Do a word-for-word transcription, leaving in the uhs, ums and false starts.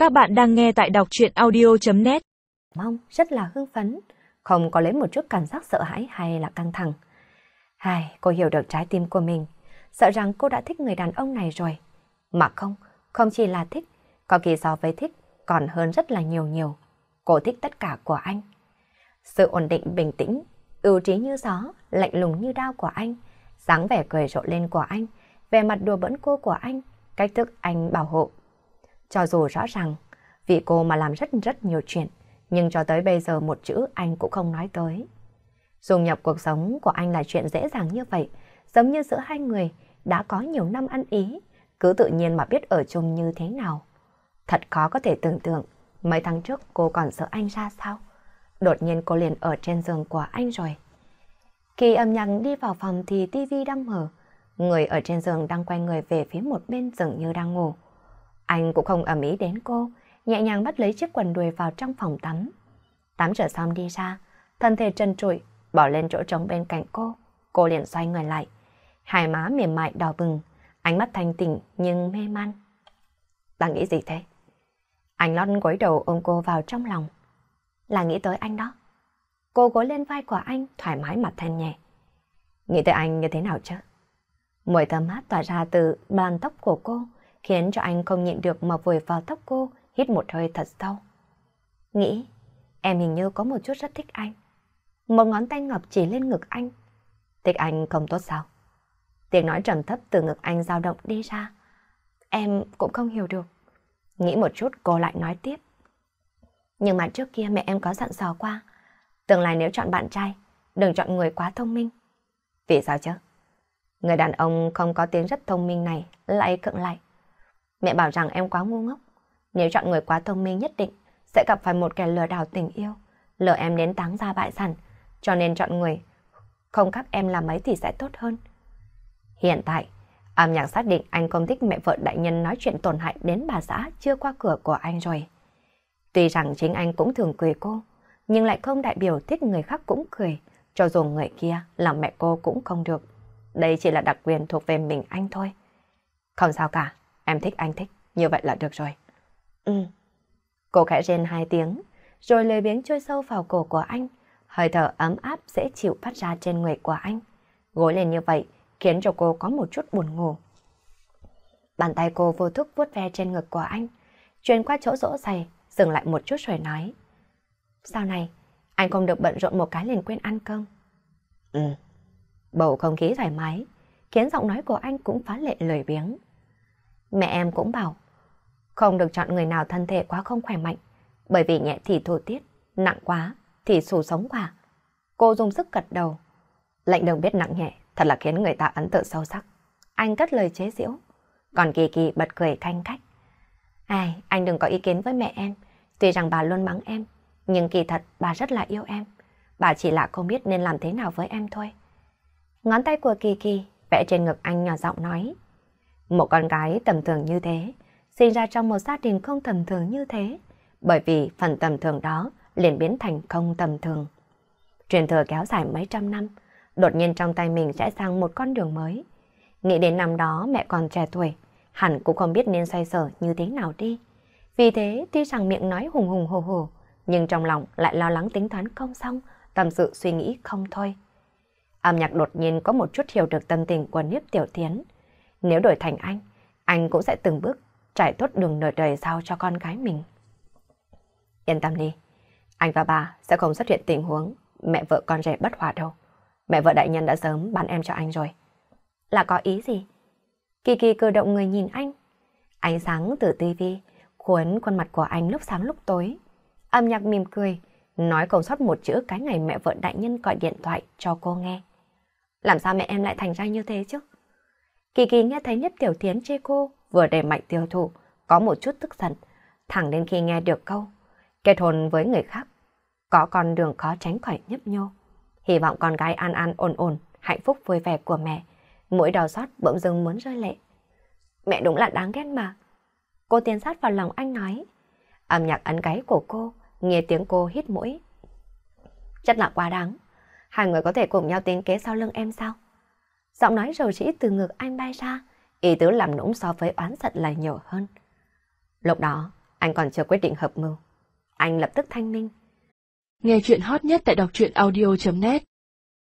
Các bạn đang nghe tại đọc truyện audio chấm net. Mong rất là hưng phấn, không có lấy một chút cảm giác sợ hãi hay là căng thẳng. Hai, cô hiểu được trái tim của mình, sợ rằng cô đã thích người đàn ông này rồi. Mà không, không chỉ là thích, có kỳ so với thích còn hơn rất là nhiều nhiều. Cô thích tất cả của anh. Sự ổn định bình tĩnh, ưu trí như gió, lạnh lùng như đao của anh, dáng vẻ cười rộ lên của anh, vẻ mặt đùa bỡn cô của anh, cách thức anh bảo hộ. Cho dù rõ ràng, vì cô mà làm rất rất nhiều chuyện, nhưng cho tới bây giờ một chữ anh cũng không nói tới. Dung nhập cuộc sống của anh là chuyện dễ dàng như vậy, giống như giữa hai người đã có nhiều năm ăn ý, cứ tự nhiên mà biết ở chung như thế nào. Thật khó có thể tưởng tượng, mấy tháng trước cô còn sợ anh ra sao. Đột nhiên cô liền ở trên giường của anh rồi. Khi âm nhạc đi vào phòng thì tivi đang mở, người ở trên giường đang quay người về phía một bên dường như đang ngủ. Anh cũng không ầm ĩ đến cô, nhẹ nhàng bắt lấy chiếc quần đùi vào trong phòng tắm. Tắm rửa xong đi ra, thân thể trần trụi, bỏ lên chỗ trống bên cạnh cô. Cô liền xoay người lại, hai má mềm mại đỏ bừng, ánh mắt thanh tỉnh nhưng mê man. Đang nghĩ gì thế? Anh lót gối đầu ôm cô vào trong lòng. Là nghĩ tới anh đó. Cô gối lên vai của anh, thoải mái mặt than nhẹ. Nghĩ tới anh như thế nào chứ? Mùi thơm mát tỏa ra từ bàn tóc của cô, khiến cho anh không nhịn được mà vùi vào tóc cô, hít một hơi thật sâu. Nghĩ, em hình như có một chút rất thích anh. Một ngón tay ngọc chỉ lên ngực anh. Thích anh không tốt sao? Tiếng nói trầm thấp từ ngực anh dao động đi ra. Em cũng không hiểu được. Nghĩ một chút cô lại nói tiếp. Nhưng mà trước kia mẹ em có dặn dò qua, tương lai nếu chọn bạn trai, đừng chọn người quá thông minh. Vì sao chứ? Người đàn ông không có tiếng rất thông minh này lại cưỡng lại. Mẹ bảo rằng em quá ngu ngốc. Nếu chọn người quá thông minh nhất định sẽ gặp phải một kẻ lừa đảo tình yêu, lừa em đến táng ra bại sản. Cho nên chọn người không khác em làm mấy thì sẽ tốt hơn. Hiện tại, âm nhạc xác định anh không thích mẹ vợ đại nhân nói chuyện tổn hại đến bà xã chưa qua cửa của anh rồi. Tuy rằng chính anh cũng thường cười cô, nhưng lại không đại biểu thích người khác cũng cười. Cho dù người kia là mẹ cô cũng không được. Đây chỉ là đặc quyền thuộc về mình anh thôi. Không sao cả, em thích anh thích, như vậy là được rồi. Ừ. Cô khẽ rên hai tiếng, rồi lười biếng trôi sâu vào cổ của anh. Hơi thở ấm áp dễ chịu phát ra trên người của anh. Gối lên như vậy khiến cho cô có một chút buồn ngủ. Bàn tay cô vô thức vuốt ve trên ngực của anh, truyền qua chỗ rỗ rày, dừng lại một chút rồi nói. Sau này, anh không được bận rộn một cái liền quên ăn cơm. Ừ. Bầu không khí thoải mái, khiến giọng nói của anh cũng phá lệ lười biếng. Mẹ em cũng bảo, không được chọn người nào thân thể quá không khỏe mạnh, bởi vì nhẹ thì thổ tiết, nặng quá thì xù sống quả. Cô dùng sức gật đầu. Lệnh đường biết nặng nhẹ, thật là khiến người ta ấn tượng sâu sắc. Anh cất lời chế giễu, còn Kỳ Kỳ bật cười khanh khách. Ai, anh đừng có ý kiến với mẹ em, tuy rằng bà luôn mắng em, nhưng kỳ thật bà rất là yêu em. Bà chỉ là không biết nên làm thế nào với em thôi. Ngón tay của Kỳ Kỳ vẽ trên ngực anh nhỏ giọng nói. Một con gái tầm thường như thế, sinh ra trong một gia đình không tầm thường như thế, bởi vì phần tầm thường đó liền biến thành không tầm thường. Truyền thừa kéo dài mấy trăm năm, đột nhiên trong tay mình sẽ sang một con đường mới. Nghĩ đến năm đó mẹ còn trẻ tuổi, hẳn cũng không biết nên xoay sở như thế nào đi. Vì thế, tuy rằng miệng nói hùng hùng hồ hồ, nhưng trong lòng lại lo lắng tính toán không xong, tâm sự suy nghĩ không thôi. Âm nhạc đột nhiên có một chút hiểu được tâm tình của Niếp Tiểu Thiến. Nếu đổi thành anh, anh cũng sẽ từng bước trải tốt đường nửa đời sau cho con gái mình. Yên tâm đi, anh và bà sẽ không xuất hiện tình huống mẹ vợ con rể bất hòa đâu. Mẹ vợ đại nhân đã sớm bán em cho anh rồi. Là có ý gì? Kỳ Kỳ cử động người nhìn anh. Ánh sáng từ tivi cuốn khuôn mặt của anh lúc sáng lúc tối. Âm nhạc mỉm cười, nói không sót một chữ cái ngày mẹ vợ đại nhân gọi điện thoại cho cô nghe. Làm sao mẹ em lại thành ra như thế chứ? Kỳ Kỳ nghe thấy Nhất Tiểu Thiến chê cô vừa đẩy mạnh tiêu thụ, có một chút tức giận, thẳng đến khi nghe được câu kết hôn với người khác, có con đường khó tránh khỏi nhấp nhô. Hy vọng con gái an an ổn ổn, hạnh phúc vui vẻ của mẹ. Mũi đau xót bỗng dưng muốn rơi lệ. Mẹ đúng là đáng ghét mà. Cô tiến sát vào lòng anh nói. Âm nhạc ấn gáy của cô, nghe tiếng cô hít mũi. Rất là quá đáng. Hai người có thể cùng nhau tính kế sau lưng em sao? Giọng nói rầu rĩ từ ngực anh bay ra, ý tứ làm nũng so với oán giận là nhiều hơn. Lúc đó, Anh còn chưa quyết định hợp mưu. Anh lập tức thanh minh. Nghe chuyện hot nhất tại đọc truyện audio chấm net